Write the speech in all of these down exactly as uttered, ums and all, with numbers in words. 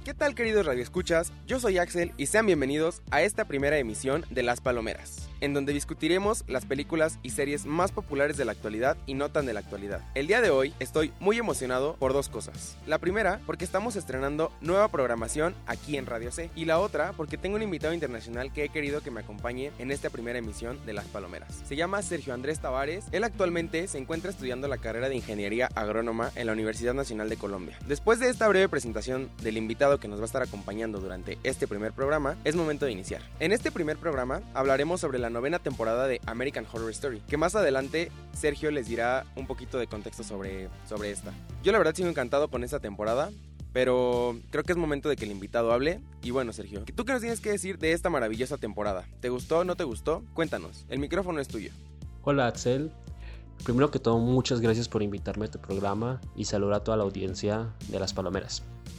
¿Qué tal, queridos radioescuchas? Yo soy Axel y sean bienvenidos a esta primera emisión de Las Palomeras, en donde discutiremos las películas y series más populares de la actualidad y no tan de la actualidad. El día de hoy estoy muy emocionado por dos cosas. La primera, porque estamos estrenando nueva programación aquí en Radio C, y la otra, porque tengo un invitado internacional que he querido que me acompañe en esta primera emisión de Las Palomeras. Se llama Sergio Andrés Tavares. Él actualmente se encuentra estudiando la carrera de Ingeniería Agrónoma en la Universidad Nacional de Colombia. Después de esta breve presentación del invitado que nos va a estar acompañando durante este primer programa, es momento de iniciar. En este primer programa hablaremos sobre la novena temporada de American Horror Story, que más adelante Sergio les dirá un poquito de contexto sobre, sobre esta. Yo la verdad sigo encantado con esta temporada, pero creo que es momento de que el invitado hable. Y bueno, Sergio, ¿tú qué nos tienes que decir de esta maravillosa temporada? ¿Te gustó o no te gustó? Cuéntanos, el micrófono es tuyo. Hola, Axel. Primero que todo, muchas gracias por invitarme a tu programa y saludar a toda la audiencia de Las Palomeras.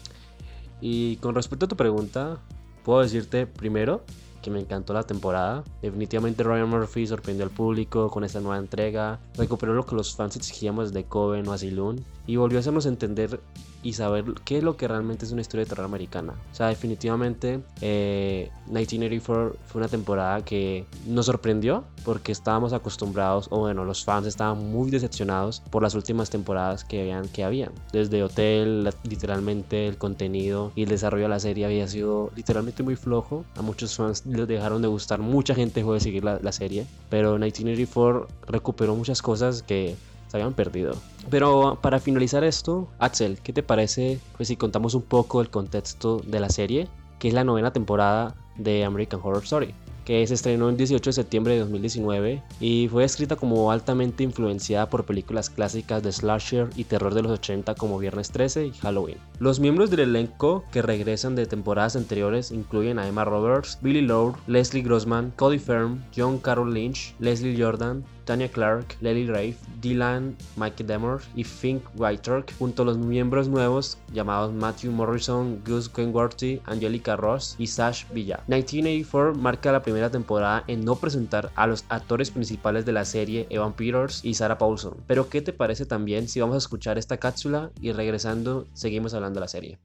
Y con respecto a tu pregunta, puedo decirte primero que me encantó la temporada. Definitivamente Ryan Murphy sorprendió al público con esta nueva entrega, recuperó lo que los fans exigíamos desde Coven o Asylum y volvió a hacernos entender y saber qué es lo que realmente es una historia de terror americana. O sea, definitivamente eh, mil novecientos ochenta y cuatro fue una temporada que nos sorprendió porque estábamos acostumbrados, o bueno, los fans estaban muy decepcionados por las últimas temporadas que habían, que habían. Desde Hotel, literalmente el contenido y el desarrollo de la serie había sido literalmente muy flojo. A muchos fans les dejaron de gustar, mucha gente dejó de seguir la, la serie, pero mil novecientos ochenta y cuatro recuperó muchas cosas que se habían perdido. Pero para finalizar esto, Axel, ¿qué te parece pues si contamos un poco el contexto de la serie, que es la novena temporada de American Horror Story, que se estrenó el dieciocho de septiembre de dos mil diecinueve y fue escrita como altamente influenciada por películas clásicas de slasher y terror de los ochenta como Viernes trece y Halloween? Los miembros del elenco que regresan de temporadas anteriores incluyen a Emma Roberts, Billy Lourd, Leslie Grossman, Cody Fern, John Carroll Lynch, Leslie Jordan, Tanya Clark, Lily Rafe, Dylan McDermott y Fink Whiteturk, junto a los miembros nuevos llamados Matthew Morrison, Gus Kenworthy, Angelica Ross y Sash Villa. mil novecientos ochenta y cuatro marca la primera temporada en no presentar a los actores principales de la serie, Evan Peters y Sarah Paulson. Pero ¿qué te parece también si vamos a escuchar esta cápsula y regresando seguimos hablando de la serie?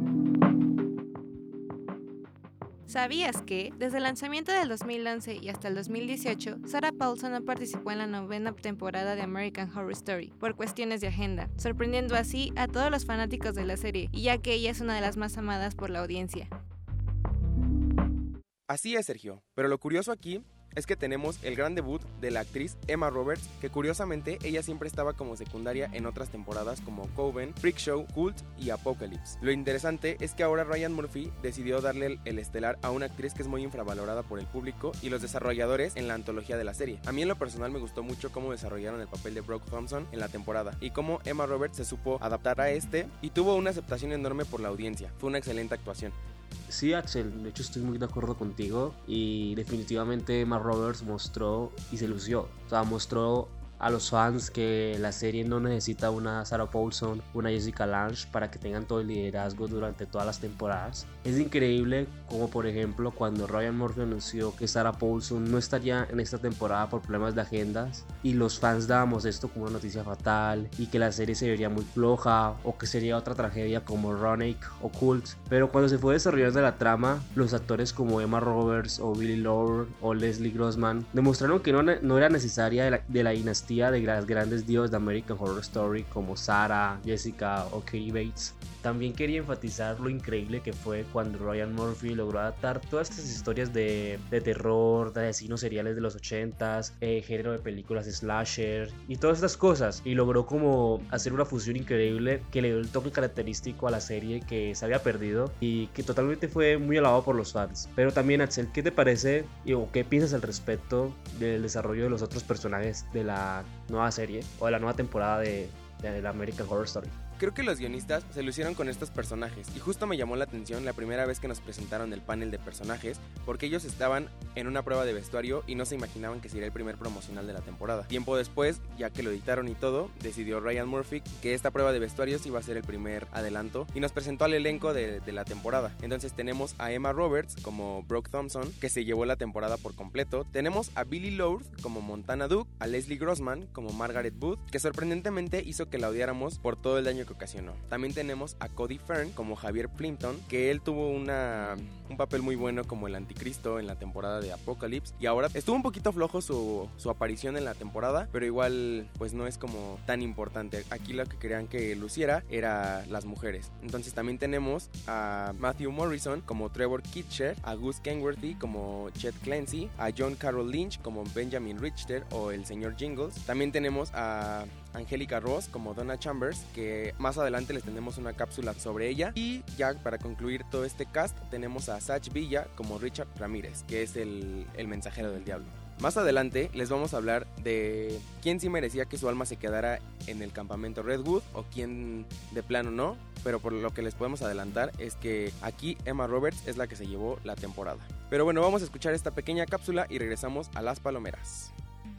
¿Sabías que, desde el lanzamiento del dos mil once y hasta el dos mil dieciocho, Sarah Paulson no participó en la novena temporada de American Horror Story por cuestiones de agenda, sorprendiendo así a todos los fanáticos de la serie, y ya que ella es una de las más amadas por la audiencia? Así es, Sergio, pero lo curioso aquí es que tenemos el gran debut de la actriz Emma Roberts, que curiosamente ella siempre estaba como secundaria en otras temporadas como Coven, Freak Show, Cult y Apocalypse. Lo interesante es que ahora Ryan Murphy decidió darle el, el estelar a una actriz que es muy infravalorada por el público y los desarrolladores en la antología de la serie. A mí en lo personal me gustó mucho cómo desarrollaron el papel de Brock Thompson en la temporada y cómo Emma Roberts se supo adaptar a este y tuvo una aceptación enorme por la audiencia. Fue una excelente actuación. Sí, Axel, de hecho estoy muy de acuerdo contigo y definitivamente Emma Roberts mostró y se lució, o sea, mostró a los fans que la serie no necesita una Sarah Paulson, una Jessica Lange para que tengan todo el liderazgo durante todas las temporadas. Es increíble como por ejemplo cuando Ryan Murphy anunció que Sarah Paulson no estaría en esta temporada por problemas de agendas y los fans dábamos esto como una noticia fatal y que la serie se vería muy floja o que sería otra tragedia como Roanoke o Cult. Pero cuando se fue desarrollando la trama, los actores como Emma Roberts o Billy Lourd o Leslie Grossman demostraron que no, no era necesaria de la, de la dinastía de las grandes divas de American Horror Story como Sarah, Jessica o Katie Bates. También quería enfatizar lo increíble que fue cuando Ryan Murphy logró adaptar todas estas historias de, de terror, de asesinos seriales de los ochentas, eh, género de películas slasher y todas estas cosas, y logró como hacer una fusión increíble que le dio el toque característico a la serie que se había perdido y que totalmente fue muy alabado por los fans. Pero también, Axel, ¿qué te parece o qué piensas al respecto del desarrollo de los otros personajes de la nueva serie o de la nueva temporada de, de la American Horror Story? Creo que los guionistas se lucieron con estos personajes y justo me llamó la atención la primera vez que nos presentaron el panel de personajes porque ellos estaban en una prueba de vestuario y no se imaginaban que sería el primer promocional de la temporada. Tiempo después, ya que lo editaron y todo, decidió Ryan Murphy que esta prueba de vestuarios iba a ser el primer adelanto y nos presentó al elenco de, de la temporada. Entonces tenemos a Emma Roberts como Brock Thompson, que se llevó la temporada por completo. Tenemos a Billy Lourd como Montana Duke, a Leslie Grossman como Margaret Booth, que sorprendentemente hizo que la odiáramos por todo el daño que ocasionó. También tenemos a Cody Fern como Javier Plimpton, que él tuvo una, un papel muy bueno como el anticristo en la temporada de Apocalypse, y ahora estuvo un poquito flojo su, su aparición en la temporada, pero igual pues no es como tan importante. Aquí lo que querían que luciera era las mujeres. Entonces también tenemos a Matthew Morrison como Trevor Kitcher, a Gus Kenworthy como Chet Clancy, a John Carroll Lynch como Benjamin Richter o el señor Jingles. También tenemos a Angélica Ross como Donna Chambers, que más adelante les tenemos una cápsula sobre ella. Y ya para concluir todo este cast tenemos a Sach Villa como Richard Ramírez, que es el, el mensajero del diablo. Más adelante les vamos a hablar de quién sí merecía que su alma se quedara en el campamento Redwood o quién de plano no, pero por lo que les podemos adelantar es que aquí Emma Roberts es la que se llevó la temporada. Pero bueno, vamos a escuchar esta pequeña cápsula y regresamos a Las Palomeras.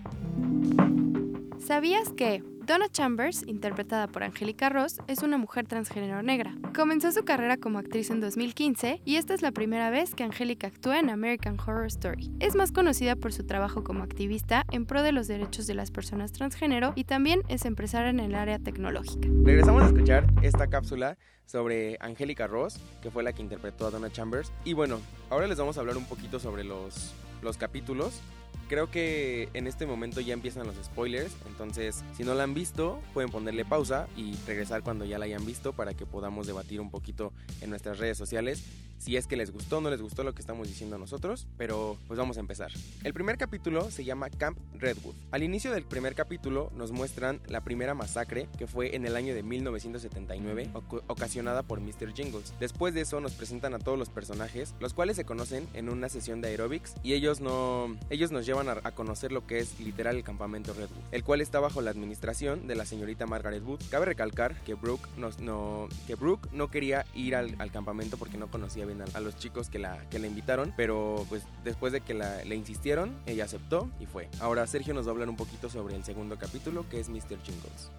¿Sabías que Donna Chambers, interpretada por Angélica Ross, es una mujer transgénero negra? Comenzó su carrera como actriz en dos mil quince y esta es la primera vez que Angélica actúa en American Horror Story. Es más conocida por su trabajo como activista en pro de los derechos de las personas transgénero y también es empresaria en el área tecnológica. Regresamos a escuchar esta cápsula sobre Angélica Ross, que fue la que interpretó a Donna Chambers. Y bueno, ahora les vamos a hablar un poquito sobre los, los capítulos. Creo que en este momento ya empiezan los spoilers, entonces si no la han visto pueden ponerle pausa y regresar cuando ya la hayan visto para que podamos debatir un poquito en nuestras redes sociales si es que les gustó o no les gustó lo que estamos diciendo nosotros, pero pues vamos a empezar. El primer capítulo se llama Camp Redwood. Al inicio del primer capítulo nos muestran la primera masacre que fue en el año de mil novecientos setenta y nueve, oc- ocasionada por mister Jingles. Después de eso nos presentan a todos los personajes, los cuales se conocen en una sesión de aeróbics y ellos no, ellos nos llevan a, a conocer lo que es literal el campamento Redwood, el cual está bajo la administración de la señorita Margaret Wood. Cabe recalcar que Brooke, nos, no, que Brooke no quería ir al, al campamento porque no conocía bien a, a los chicos que la, que la invitaron, pero pues después de que la, le insistieron, ella aceptó y fue. Ahora Sergio nos va a hablar un poquito sobre el segundo capítulo, que es mister Jingles.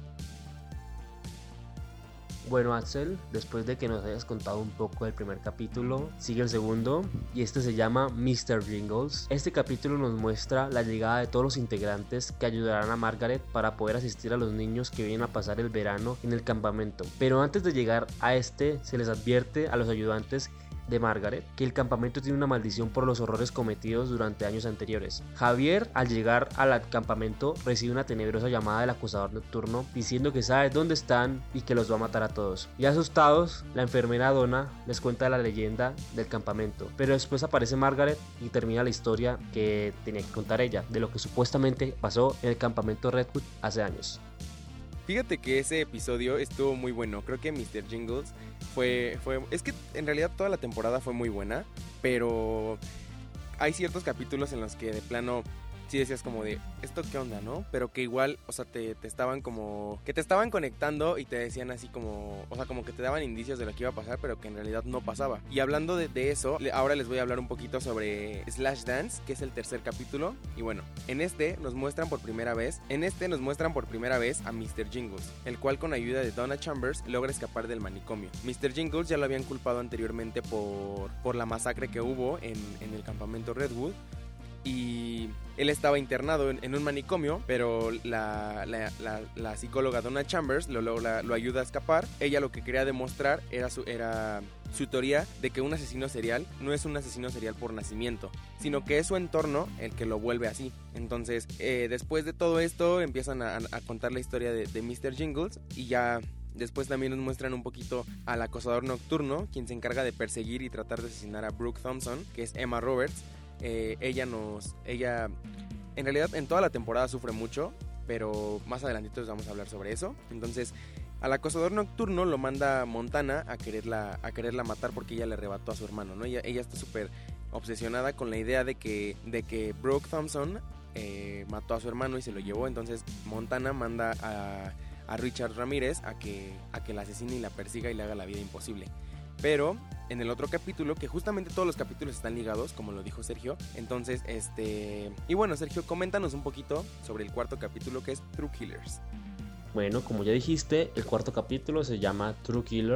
Bueno, Axel, después de que nos hayas contado un poco del primer capítulo, sigue el segundo y este se llama mister Jingles. Este capítulo nos muestra la llegada de todos los integrantes que ayudarán a Margaret para poder asistir a los niños que vienen a pasar el verano en el campamento. Pero antes de llegar a este, se les advierte a los ayudantes de Margaret que el campamento tiene una maldición por los horrores cometidos durante años anteriores. Javier, al llegar al campamento, recibe una tenebrosa llamada del acosador nocturno diciendo que sabe dónde están y que los va a matar a todos. Y asustados, la enfermera Donna les cuenta la leyenda del campamento, pero después aparece Margaret y termina la historia que tenía que contar ella, de lo que supuestamente pasó en el campamento Redwood hace años. Fíjate que ese episodio estuvo muy bueno. Creo que mister Jingles fue, fue... Es que en realidad toda la temporada fue muy buena, pero hay ciertos capítulos en los que de plano sí decías como de, ¿esto qué onda, no? Pero que igual, o sea, te, te estaban como... Que te estaban conectando y te decían así como... O sea, como que te daban indicios de lo que iba a pasar, pero que en realidad no pasaba. Y hablando de, de eso, ahora les voy a hablar un poquito sobre Slash Dance, que es el tercer capítulo. Y bueno, en este nos muestran por primera vez... En este nos muestran por primera vez a mister Jingles, el cual con ayuda de Donna Chambers logra escapar del manicomio. mister Jingles ya lo habían culpado anteriormente por, por la masacre que hubo en, en el campamento Redwood. Y él estaba internado en, en un manicomio, pero la, la, la, la psicóloga Donna Chambers lo, lo, la, lo ayuda a escapar. Ella lo que quería demostrar era su, era su teoría de que un asesino serial no es un asesino serial por nacimiento, sino que es su entorno el que lo vuelve así. Entonces, eh, después de todo esto, empiezan a, a contar la historia de, de mister Jingles y ya... Después también nos muestran un poquito al acosador nocturno, quien se encarga de perseguir y tratar de asesinar a Brooke Thompson, que es Emma Roberts. Eh, ella nos... Ella... En realidad en toda la temporada sufre mucho, pero más adelantito les vamos a hablar sobre eso. Entonces, al acosador nocturno lo manda Montana a quererla, a quererla matar porque ella le arrebató a su hermano, ¿no? Ella, ella está súper obsesionada con la idea de que, de que Brooke Thompson eh, mató a su hermano y se lo llevó. Entonces Montana manda a... a Richard Ramírez a que, a que la asesine y la persiga y le haga la vida imposible. Pero en el otro capítulo, que justamente todos los capítulos están ligados, como lo dijo Sergio, entonces, este... Y bueno, Sergio, coméntanos un poquito sobre el cuarto capítulo, que es True Killers. Bueno, como ya dijiste, el cuarto capítulo se llama True Killers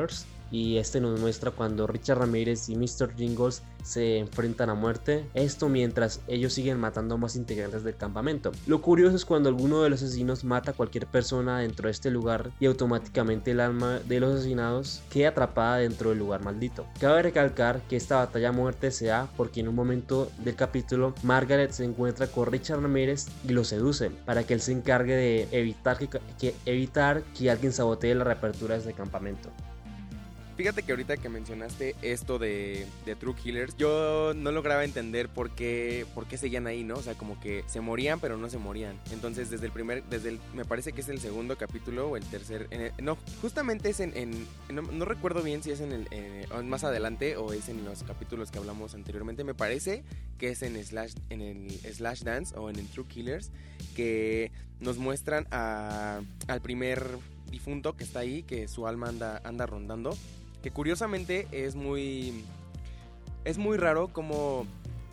y este nos muestra cuando Richard Ramírez y míster Jingles se enfrentan a muerte, esto mientras ellos siguen matando a más integrantes del campamento. Lo curioso es cuando alguno de los asesinos mata a cualquier persona dentro de este lugar y automáticamente el alma de los asesinados queda atrapada dentro del lugar maldito. Cabe recalcar que esta batalla a muerte se da porque en un momento del capítulo Margaret se encuentra con Richard Ramírez y lo seduce para que él se encargue de evitar que, que, evitar que alguien sabotee la reapertura de este campamento. Fíjate que ahorita que mencionaste esto de, de True Killers, yo no lograba entender por qué, por qué seguían ahí, ¿no? O sea, como que se morían, pero no se morían. Entonces, desde el primer, desde el, me parece que es el segundo capítulo o el tercer, en el, no, justamente es en, en no, no recuerdo bien si es en el, en, más adelante o es en los capítulos que hablamos anteriormente. Me parece que es en Slash, en el Slash Dance o en el True Killers, que nos muestran a, al primer difunto que está ahí, que su alma anda, anda rondando. Que curiosamente es muy es muy raro como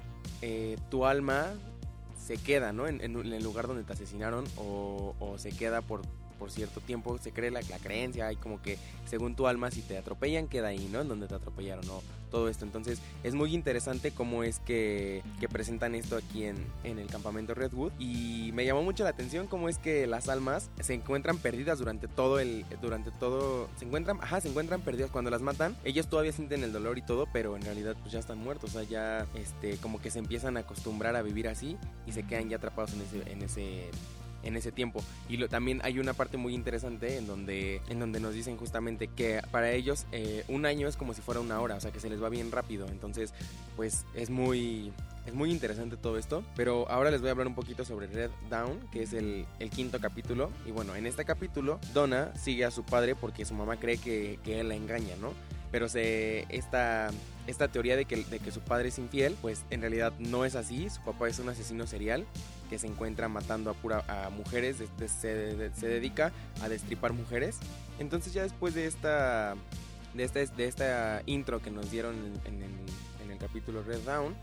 eh, tu alma se queda, ¿no? En, en, en el lugar donde te asesinaron o, o se queda por, por cierto tiempo. Se cree la, la creencia, hay como que según tu alma, si te atropellan, queda ahí, ¿no? En donde te atropellaron, ¿no? Todo esto. Entonces es muy interesante cómo es que, que presentan esto aquí en, en el campamento Redwood. Y me llamó mucho la atención cómo es que las almas se encuentran perdidas durante todo el... Durante todo... Se encuentran... Ajá, se encuentran perdidas cuando las matan. Ellos todavía sienten el dolor y todo, pero en realidad pues ya están muertos. O sea, ya este, como que se empiezan a acostumbrar a vivir así y se quedan ya atrapados en ese... En ese en ese tiempo. Y lo, también hay una parte muy interesante en donde, en donde nos dicen justamente que para ellos eh, un año es como si fuera una hora, o sea que se les va bien rápido. Entonces pues es muy... Es muy interesante todo esto, pero ahora les voy a hablar un poquito sobre Red Dawn, que es el, el quinto capítulo. Y bueno, en este capítulo Donna sigue a su padre porque su mamá cree que, que él la engaña, ¿no? Pero se, esta, esta teoría de que, de que su padre es infiel, pues en realidad no es así. Su papá es un asesino serial que se encuentra matando a, pura, a mujeres, de, de, se, de, se dedica a destripar mujeres. Entonces ya después de esta, de esta, de esta intro que nos dieron en, en, el, en el capítulo Red Dawn,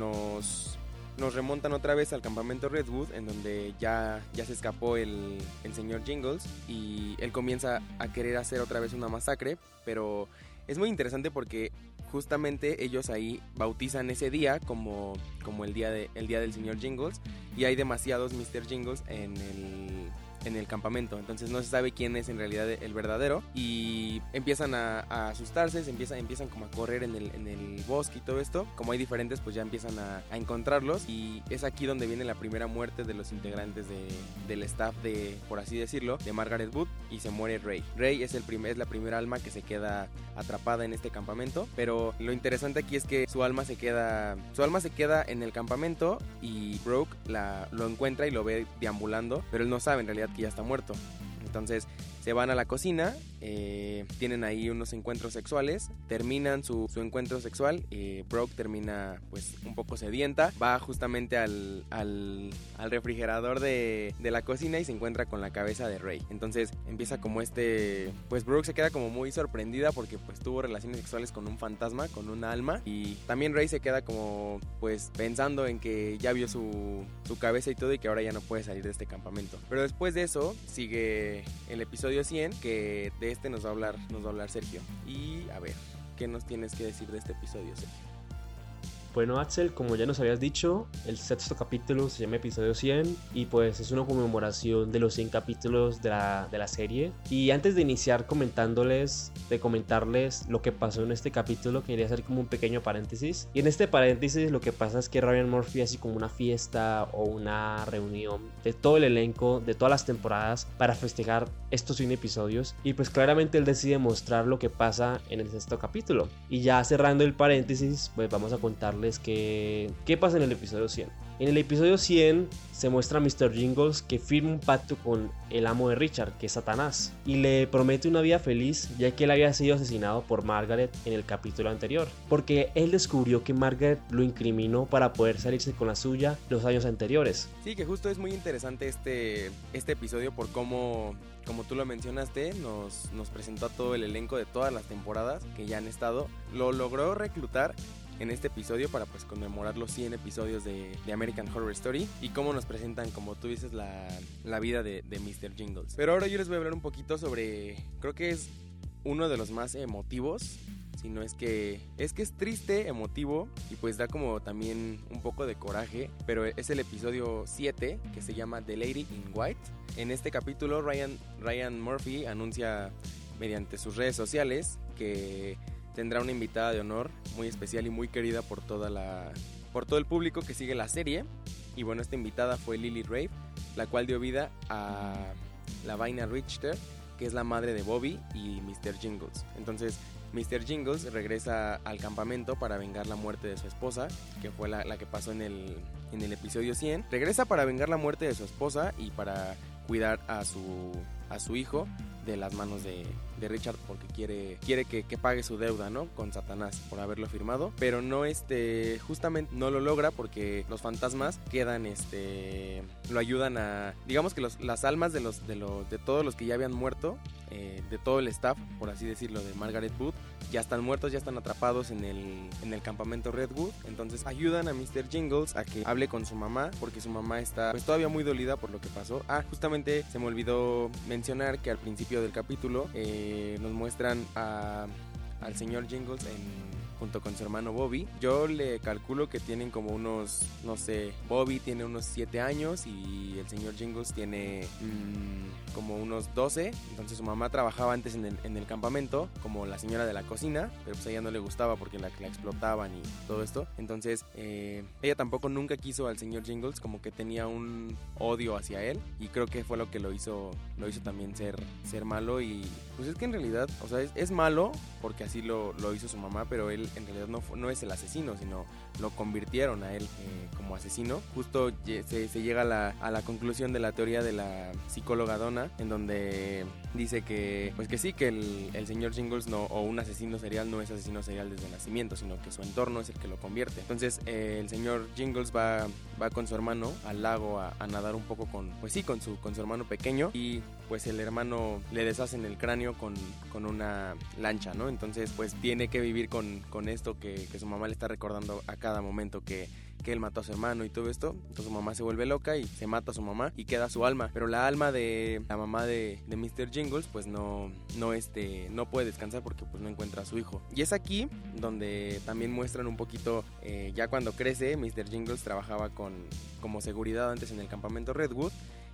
nos, nos remontan otra vez al campamento Redwood, en donde ya, ya se escapó el, el señor Jingles y él comienza a querer hacer otra vez una masacre, pero es muy interesante porque justamente ellos ahí bautizan ese día como, como el, día de, el día del señor Jingles, y hay demasiados míster Jingles en el... en el campamento, entonces no se sabe quién es en realidad el verdadero y empiezan a, a asustarse, se empiezan, empiezan como a correr en el, en el bosque y todo esto. Como hay diferentes, pues ya empiezan a, a encontrarlos, y es aquí donde viene la primera muerte de los integrantes de, del staff de, por así decirlo, de Margaret Wood, y se muere Ray. Ray es, el primer, es la primera alma que se queda atrapada en este campamento, pero lo interesante aquí es que su alma se queda, su alma se queda en el campamento y Brooke la, lo encuentra y lo ve deambulando, pero él no sabe en realidad que ya está muerto. Entonces se van a la cocina, eh, tienen ahí unos encuentros sexuales, terminan su, su encuentro sexual, eh, Brooke termina pues un poco sedienta, va justamente al, al, al refrigerador de, de la cocina y se encuentra con la cabeza de Ray. Entonces empieza como este, pues Brooke se queda como muy sorprendida porque pues tuvo relaciones sexuales con un fantasma, con un alma, y también Ray se queda como pues pensando en que ya vio su, su cabeza y todo, y que ahora ya no puede salir de este campamento. Pero después de eso sigue el episodio cien, que de este nos va a hablar, nos va a hablar Sergio. Y a ver, ¿qué nos tienes que decir de este episodio, Sergio? Bueno, Axel, como ya nos habías dicho, el sexto capítulo se llama episodio cien y pues es una conmemoración de los cien capítulos de la, de la serie. Y antes de iniciar comentándoles, de comentarles lo que pasó en este capítulo, quería hacer como un pequeño paréntesis. Y en este paréntesis lo que pasa es que Ryan Murphy hace como una fiesta o una reunión de todo el elenco, de todas las temporadas, para festejar estos cien episodios. Y pues claramente él decide mostrar lo que pasa en el sexto capítulo. Y ya cerrando el paréntesis, pues vamos a contarles que qué pasa en el episodio cien. En el episodio cien se muestra a míster Jingles que firma un pacto con el amo de Richard, que es Satanás, y le promete una vida feliz, ya que él había sido asesinado por Margaret en el capítulo anterior, porque él descubrió que Margaret lo incriminó para poder salirse con la suya los años anteriores. Sí, que justo es muy interesante este, este episodio por cómo, como tú lo mencionaste, nos, nos presentó a todo el elenco de todas las temporadas que ya han estado. Lo logró reclutar en este episodio para pues conmemorar los cien episodios de, de American Horror Story, y cómo nos presentan, como tú dices, la, la vida de, de míster Jingles. Pero ahora yo les voy a hablar un poquito sobre, creo que es uno de los más emotivos, si no es que es que es triste, emotivo y pues da como también un poco de coraje, pero es el episodio siete que se llama The Lady in White. En este capítulo Ryan, Ryan Murphy anuncia mediante sus redes sociales que tendrá una invitada de honor muy especial y muy querida por toda la por todo el público que sigue la serie. Y bueno, esta invitada fue Lily Rabe, la cual dio vida a Lavina Richter, que es la madre de Bobby y mister Jingles. Entonces mister Jingles regresa al campamento para vengar la muerte de su esposa, que fue la, la que pasó en el, en el episodio cien. Regresa para vengar la muerte de su esposa y para cuidar a su, a su hijo de las manos de, de Richard, porque quiere, quiere que, que pague su deuda, ¿no? Con Satanás por haberlo firmado, pero no, este, justamente no lo logra porque los fantasmas quedan, este, lo ayudan a, digamos que los, las almas de los, de los, de todos los que ya habían muerto, eh, de todo el staff, por así decirlo, de Margaret Wood, ya están muertos, ya están atrapados en el, en el campamento Redwood. Entonces ayudan a mister Jingles a que hable con su mamá, porque su mamá está pues todavía muy dolida por lo que pasó. Ah, justamente se me olvidó mencionar que al principio del capítulo eh, nos muestran a, al señor Jingles en, junto con su hermano Bobby. Yo le calculo que tienen como unos, no sé, Bobby tiene unos siete años y el señor Jingles tiene mmm, como unos doce. Entonces su mamá trabajaba antes en el, en el campamento como la señora de la cocina, pero pues a ella no le gustaba porque la, la explotaban y todo esto. Entonces eh, ella tampoco nunca quiso al señor Jingles, como que tenía un odio hacia él, y creo que fue lo que lo hizo, lo hizo también ser, ser malo. Y pues es que en realidad, o sea, es, es malo porque así lo, lo hizo su mamá, pero él en realidad no, no es el asesino, sino lo convirtieron a él eh, como asesino. Justo se, se llega a la, a la conclusión de la teoría de la psicóloga Donna, en donde dice que pues que sí, que el, el señor Jingles no, o un asesino serial no es asesino serial desde el nacimiento, sino que su entorno es el que lo convierte. Entonces eh, el señor Jingles va, va con su hermano al lago a, a nadar un poco con, pues sí, con su, con su hermano pequeño, y pues el hermano le deshacen el cráneo con, con una lancha, ¿no? Entonces pues tiene que vivir con, con esto que, que su mamá le está recordando a cada momento que, que él mató a su hermano y todo esto. Entonces su mamá se vuelve loca y se mata a su mamá y queda su alma, pero la alma de la mamá de, de mister Jingles pues no, no, este, no puede descansar porque pues no encuentra a su hijo. Y es aquí donde también muestran un poquito, eh, ya cuando crece, mister Jingles trabajaba con, como seguridad antes en el campamento Redwood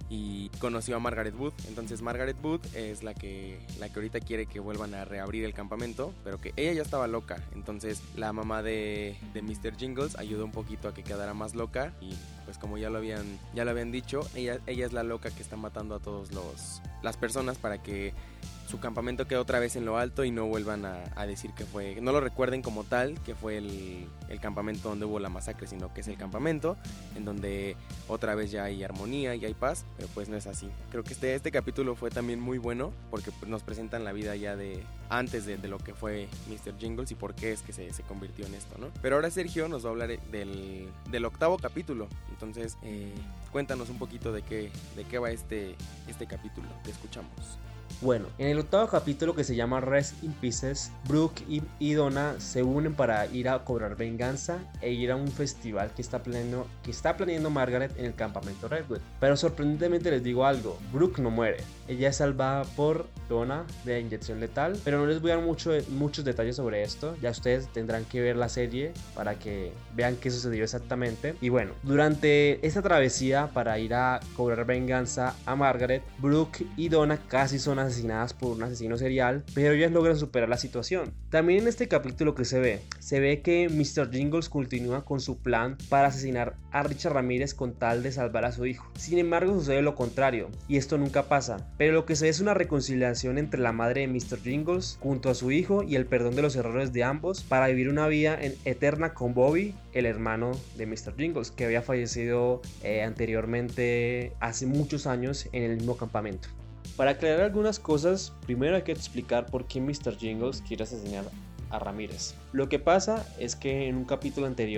y conoció a Margaret Wood. Entonces Margaret Wood es la que, la que ahorita quiere que vuelvan a reabrir el campamento, pero que ella ya estaba loca. Entonces la mamá de, de mister Jingles ayudó un poquito a que quedara más loca, y pues como ya lo habían, ya lo habían dicho, ella, ella es la loca que está matando a todos los las personas para que su campamento quede otra vez en lo alto y no vuelvan a, a decir que fue, no lo recuerden como tal, que fue el, el campamento donde hubo la masacre, sino que es el campamento en donde otra vez ya hay armonía y hay paz, pero pues no es así. Creo que este, este capítulo fue también muy bueno porque pues, nos presentan la vida ya de antes de, de lo que fue mister Jingles y por qué es que se, se convirtió en esto, ¿no? Pero ahora Sergio nos va a hablar del, del octavo capítulo. Entonces eh, cuéntanos un poquito de qué, de qué va este, este capítulo. Te escuchamos. Bueno, en el octavo capítulo, que se llama Rest in Pieces, Brooke y, y Donna se unen para ir a cobrar venganza e ir a un festival que está, planeando, que está planeando Margaret en el campamento Redwood. Pero sorprendentemente les digo algo, Brooke no muere. Ella es salvada por Donna de inyección letal, pero no les voy a dar mucho, muchos detalles sobre esto. Ya ustedes tendrán que ver la serie para que vean qué sucedió exactamente. Y bueno, durante esta travesía para ir a cobrar venganza a Margaret, Brooke y Donna casi son asesinadas por un asesino serial, pero ellas logran superar la situación. También en este capítulo que se ve, se ve que mister Jingles continúa con su plan para asesinar a Richard Ramírez con tal de salvar a su hijo. Sin embargo, sucede lo contrario, y esto nunca pasa, pero lo que se ve es una reconciliación entre la madre de mister Jingles junto a su hijo y el perdón de los errores de ambos para vivir una vida en, eterna con Bobby, el hermano de mister Jingles, que había fallecido eh, anteriormente hace muchos años en el mismo campamento. Para aclarar algunas cosas, primero hay que explicar por qué mister Jingles quiere asesinar a Ramírez. Lo que pasa es que en un capítulo anterior,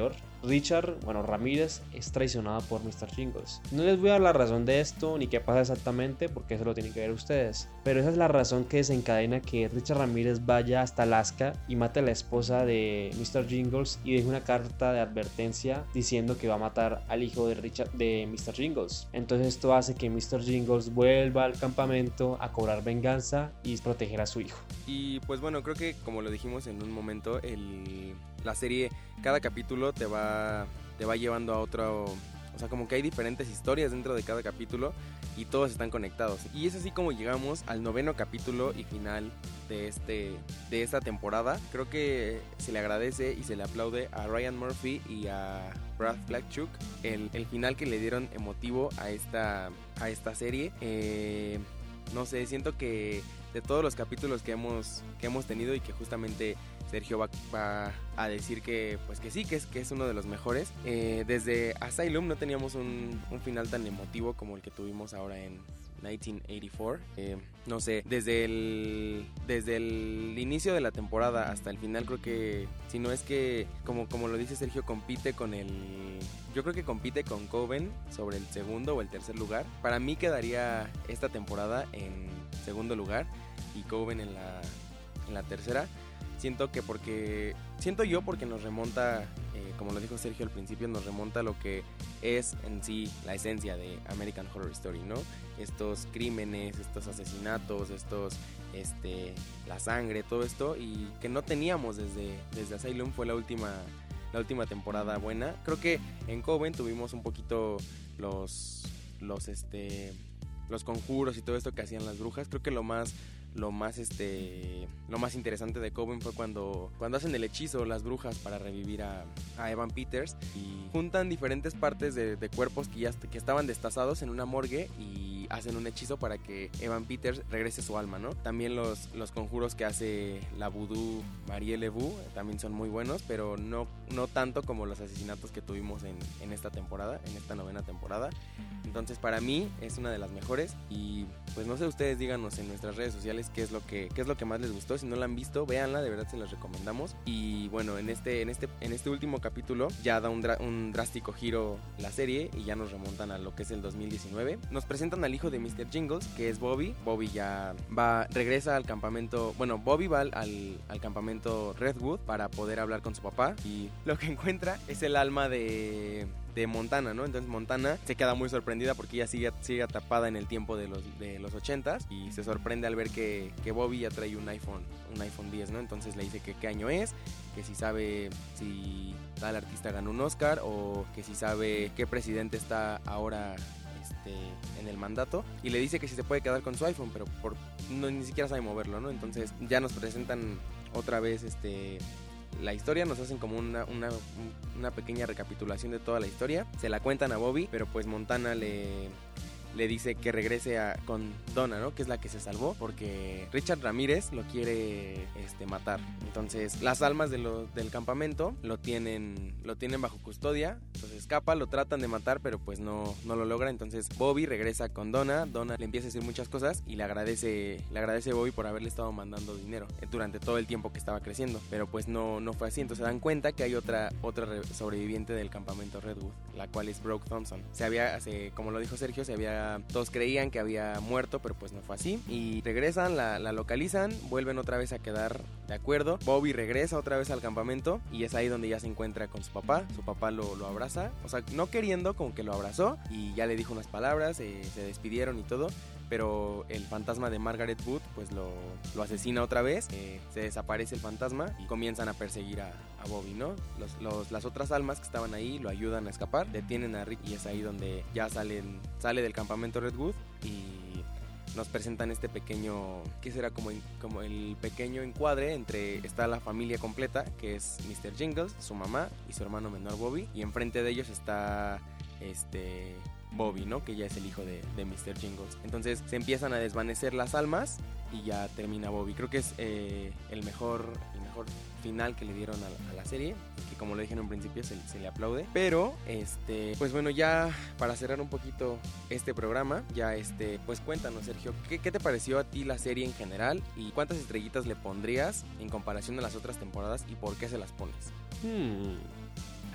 Richard, bueno, Ramírez, es traicionado por mister Jingles. No les voy a dar la razón de esto ni qué pasa exactamente, porque eso lo tienen que ver ustedes, pero esa es la razón que desencadena que Richard Ramírez vaya hasta Alaska y mate a la esposa de mister Jingles y deje una carta de advertencia diciendo que va a matar al hijo de Richard, de mister Jingles. Entonces esto hace que mister Jingles vuelva al campamento a cobrar venganza y proteger a su hijo. Y pues bueno, creo que como lo dijimos en un momento, el, la serie, cada capítulo te va, te va llevando a otro, o sea, como que hay diferentes historias dentro de cada capítulo y todos están conectados. Y es así como llegamos al noveno capítulo y final de, este, de esta temporada. Creo que se le agradece y se le aplaude a Ryan Murphy y a Brad Falchuk el, el final que le dieron emotivo a esta, a esta serie. Eh, no sé, siento que de todos los capítulos que hemos, que hemos tenido y que justamente Sergio va, va a decir que pues que sí, que es, que es uno de los mejores. Eh, desde Asylum no teníamos un, un final tan emotivo como el que tuvimos ahora en mil novecientos ochenta y cuatro. Eh, no sé, desde el, desde el inicio de la temporada hasta el final creo que, si no es que, como, como lo dice Sergio, compite con el... Yo creo que compite con Coven sobre el segundo o el tercer lugar. Para mí quedaría esta temporada en segundo lugar y Coven en la, en la tercera. Siento que porque siento yo porque nos remonta, eh, como lo dijo Sergio al principio, nos remonta a lo que es en sí la esencia de American Horror Story, ¿no? Estos crímenes, estos asesinatos, estos, este, la sangre, todo esto, y que no teníamos desde, desde Asylum. Fue la última, la última temporada buena. Creo que en Coven tuvimos un poquito los, los, este, los conjuros y todo esto que hacían las brujas. Creo que lo más Lo más este lo más interesante de Coven fue cuando, cuando hacen el hechizo las brujas para revivir a, a Evan Peters y juntan diferentes partes de, de cuerpos que ya que estaban destazados en una morgue y hacen un hechizo para que Evan Peters regrese su alma, ¿no? También los, los conjuros que hace la vudú Marielle Vu también son muy buenos, pero no, no tanto como los asesinatos que tuvimos en, en esta temporada, en esta novena temporada. Entonces para mí es una de las mejores y pues no sé, ustedes díganos en nuestras redes sociales qué es lo que, qué es lo que más les gustó. Si no la han visto, véanla, de verdad se las recomendamos. Y bueno, en este, en este, en este último capítulo ya da un, dra- un drástico giro la serie y ya nos remontan a lo que es el dos mil diecinueve. Nos presentan al hijo de mister Jingles, que es Bobby. Bobby ya va, regresa al campamento, bueno, Bobby va al, al, al campamento Redwood para poder hablar con su papá y lo que encuentra es el alma de... de Montana, ¿no? Entonces Montana se queda muy sorprendida porque ella sigue, sigue atrapada en el tiempo de los, de los ochentas y se sorprende al ver que, que Bobby ya trae un iPhone, un iPhone diez, ¿no? Entonces le dice que qué año es, que si sabe si tal artista ganó un Oscar o que si sabe qué presidente está ahora este, en el mandato, y le dice que si se puede quedar con su iPhone, pero por, no, ni siquiera sabe moverlo, ¿no? Entonces ya nos presentan otra vez este... la historia, nos hacen como una, una, una pequeña recapitulación de toda la historia, se la cuentan a Bobby, pero pues Montana le, le dice que regrese a, con Donna, ¿no? Que es la que se salvó, porque Richard Ramírez lo quiere este, matar. Entonces las almas de lo, del campamento lo tienen, lo tienen bajo custodia, entonces escapa, lo tratan de matar, pero pues no, no lo logra. Entonces Bobby regresa con Donna, Donna le empieza a decir muchas cosas y le agradece, le agradece a Bobby por haberle estado mandando dinero durante todo el tiempo que estaba creciendo, pero pues no, no fue así. Entonces se dan cuenta que hay otra, otra sobreviviente del campamento Redwood, la cual es Brooke Thompson. Se había, se, como lo dijo Sergio, se había, todos creían que había muerto, pero pues no fue así, y regresan, la, la localizan, vuelven otra vez a quedar de acuerdo. Bobby regresa otra vez al campamento y es ahí donde ya se encuentra con su papá. Su papá lo, lo abraza, o sea, no queriendo, como que lo abrazó y ya le dijo unas palabras, eh, se despidieron y todo, pero el fantasma de Margaret Wood pues lo, lo asesina otra vez, eh, se desaparece el fantasma y comienzan a perseguir a, a Bobby, ¿no? Los, los, las otras almas que estaban ahí lo ayudan a escapar, detienen a Rick y es ahí donde ya salen, sale del campamento Redwood y nos presentan este pequeño, que será como, como el pequeño encuadre entre, está la familia completa, que es mister Jingles, su mamá y su hermano menor Bobby, y enfrente de ellos está este Bobby, ¿no? Que ya es el hijo de, de mister Jingles. Entonces se empiezan a desvanecer las almas y ya termina Bobby. Creo que es eh, el mejor el mejor final que le dieron a, a la serie, que como lo dije en un principio se, se le aplaude. Pero este pues bueno, ya para cerrar un poquito este programa, ya este pues cuéntanos, Sergio, ¿qué, qué te pareció a ti la serie en general y cuántas estrellitas le pondrías en comparación a las otras temporadas y por qué se las pones? Hmm.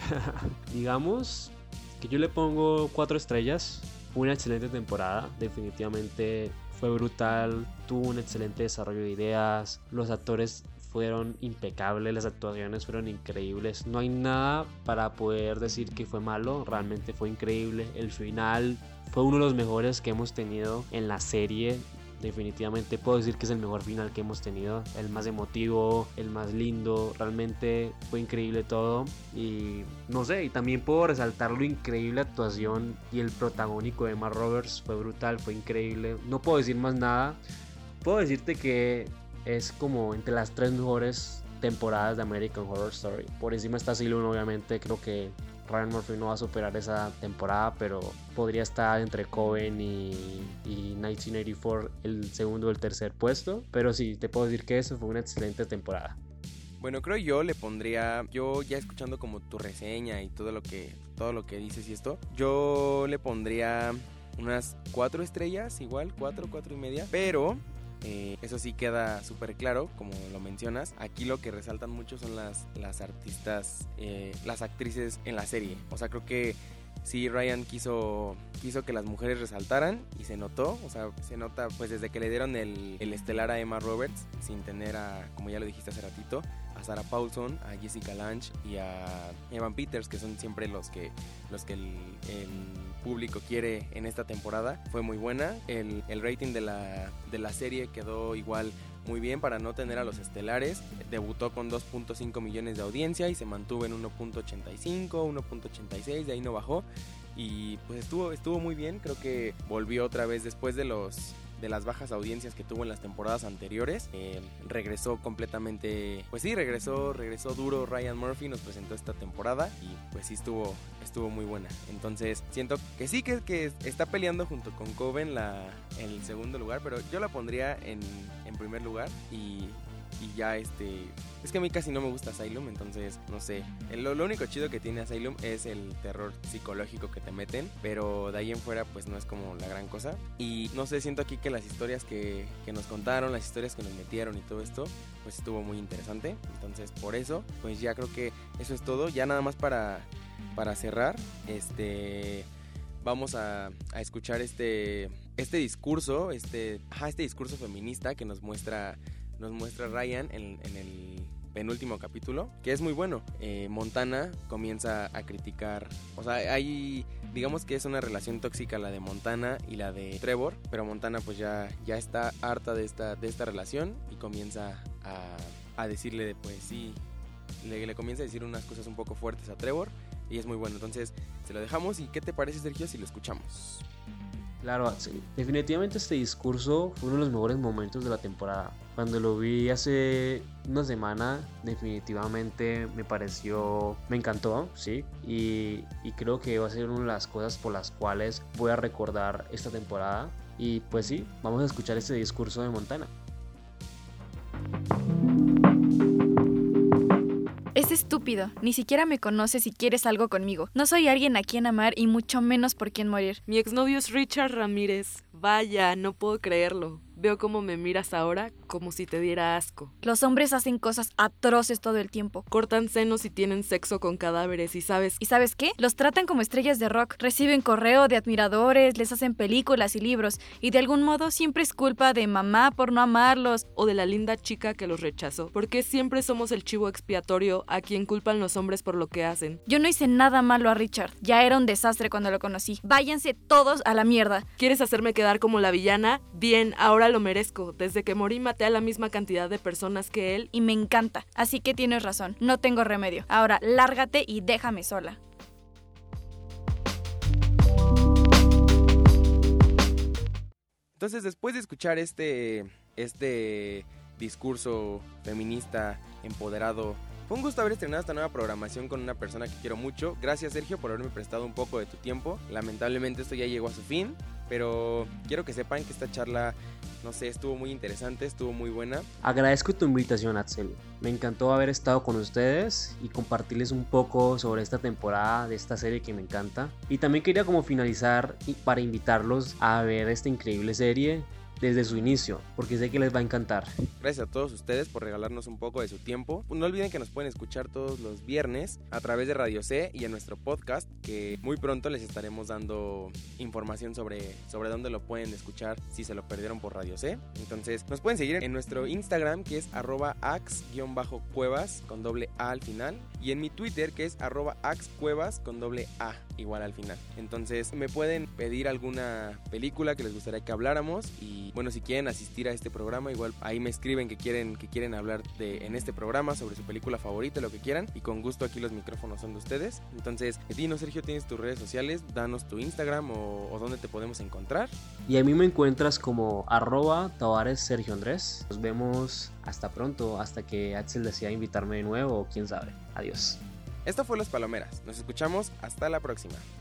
Digamos que yo le pongo cuatro estrellas. Fue una excelente temporada, definitivamente fue brutal, tuvo un excelente desarrollo de ideas, los actores fueron impecables, las actuaciones fueron increíbles, no hay nada para poder decir que fue malo, realmente fue increíble. El final fue uno de los mejores que hemos tenido en la serie. Definitivamente puedo decir que es el mejor final que hemos tenido, el más emotivo, el más lindo, realmente fue increíble todo. Y no sé, y también puedo resaltar lo increíble actuación y el protagónico de Emma Roberts, fue brutal, fue increíble. No puedo decir más nada, puedo decirte que es como entre las tres mejores temporadas de American Horror Story. Por encima está Asylum, obviamente, creo que Ryan Murphy no va a superar esa temporada, pero podría estar entre Coven y, y mil novecientos ochenta y cuatro el segundo o el tercer puesto. Pero sí, te puedo decir que eso fue una excelente temporada. Bueno, creo yo le pondría, yo ya escuchando como tu reseña y todo lo que, todo lo que dices y esto, yo le pondría unas cuatro estrellas, igual, cuatro, cuatro y media, pero... Eh, eso sí queda súper claro, como lo mencionas. Aquí lo que resaltan mucho son las, las artistas, eh, las actrices en la serie. O sea, creo que sí, Ryan quiso, quiso que las mujeres resaltaran y se notó. O sea, se nota pues desde que le dieron el, el estelar a Emma Roberts, sin tener a, como ya lo dijiste hace ratito, a Sarah Paulson, a Jessica Lange y a Evan Peters, que son siempre los que, los que el, el público quiere en esta temporada. Fue muy buena. El, el rating de la, de la serie quedó igual muy bien para no tener a los estelares. Debutó con dos punto cinco millones de audiencia y se mantuvo en uno punto ochenta y cinco, uno punto ochenta y seis, de ahí no bajó. Y pues estuvo, estuvo muy bien. Creo que volvió otra vez después de los... de las bajas audiencias que tuvo en las temporadas anteriores. Eh, regresó completamente, pues sí, regresó, regresó duro Ryan Murphy, nos presentó esta temporada y pues sí estuvo, estuvo muy buena. Entonces siento que sí que, que está peleando junto con Coven la, el segundo lugar, pero yo la pondría en, en primer lugar y... Y ya este... Es que a mí casi no me gusta Asylum, entonces no sé. Lo, lo único chido que tiene Asylum es el terror psicológico que te meten, pero de ahí en fuera pues no es como la gran cosa. Y no sé, siento aquí que las historias que, que nos contaron, las historias que nos metieron y todo esto, pues estuvo muy interesante. Entonces por eso, pues ya creo que eso es todo. Ya nada más para, para cerrar, este... vamos a, a escuchar este, este discurso, este, ajá, este discurso feminista que nos muestra... nos muestra Ryan en, en el penúltimo capítulo, que es muy bueno. eh, Montana comienza a criticar, o sea, hay, digamos que es una relación tóxica la de Montana y la de Trevor, pero Montana pues ya, ya está harta de esta, de esta relación y comienza a, a decirle, pues sí, le, le comienza a decir unas cosas un poco fuertes a Trevor y es muy bueno. Entonces se lo dejamos. ¿Y qué te parece, Sergio, si lo escuchamos? Claro, sí. Definitivamente este discurso fue uno de los mejores momentos de la temporada. Cuando lo vi hace una semana, definitivamente me pareció, me encantó, sí, y, y creo que va a ser una de las cosas por las cuales voy a recordar esta temporada. Y pues sí, vamos a escuchar este discurso de Montana. Es estúpido, ni siquiera me conoces y quieres algo conmigo. No soy alguien a quien amar y mucho menos por quien morir. Mi exnovio es Richard Ramírez. Vaya, no puedo creerlo. Veo cómo me miras ahora, como si te diera asco. Los hombres hacen cosas atroces todo el tiempo. Cortan senos y tienen sexo con cadáveres y sabes... ¿Y sabes qué? Los tratan como estrellas de rock. Reciben correo de admiradores, les hacen películas y libros. Y de algún modo siempre es culpa de mamá por no amarlos. O de la linda chica que los rechazó. Porque siempre somos el chivo expiatorio a quien culpan los hombres por lo que hacen. Yo no hice nada malo a Richard. Ya era un desastre cuando lo conocí. Váyanse todos a la mierda. ¿Quieres hacerme quedar como la villana? Bien, ahora lo merezco. Desde que morí maté a la misma cantidad de personas que él. Y me encanta. Así que tienes razón. No tengo remedio. Ahora, lárgate y déjame sola. Entonces, después de escuchar este, este discurso feminista, empoderado, fue un gusto haber estrenado esta nueva programación con una persona que quiero mucho. Gracias, Sergio, por haberme prestado un poco de tu tiempo. Lamentablemente esto ya llegó a su fin, pero quiero que sepan que esta charla, no sé, estuvo muy interesante, estuvo muy buena. Agradezco tu invitación, Axel. Me encantó haber estado con ustedes y compartirles un poco sobre esta temporada de esta serie que me encanta. Y también quería como finalizar para invitarlos a ver esta increíble serie desde su inicio, porque sé que les va a encantar. Gracias a todos ustedes por regalarnos un poco de su tiempo. No olviden que nos pueden escuchar todos los viernes a través de Radio C y en nuestro podcast, que muy pronto les estaremos dando información sobre, sobre dónde lo pueden escuchar si se lo perdieron por Radio C. Entonces nos pueden seguir en nuestro Instagram, que es arroba ax-cuevas con doble A al final, y en mi Twitter, que es arroba axcuevas con doble A igual al final. Entonces me pueden pedir alguna película que les gustaría que habláramos, y bueno, si quieren asistir a este programa, igual ahí me escriben que quieren, que quieren hablar de, en este programa sobre su película favorita, lo que quieran, y con gusto aquí los micrófonos son de ustedes. Entonces, dinos, Sergio, ¿tienes tus redes sociales? Danos tu Instagram o, o dónde te podemos encontrar. Y a mí me encuentras como arroba Tavares Sergio Andrés. Nos vemos hasta pronto, hasta que Axel decida invitarme de nuevo, o quién sabe. Adiós. Esto fue Las Palomeras. Nos escuchamos hasta la próxima.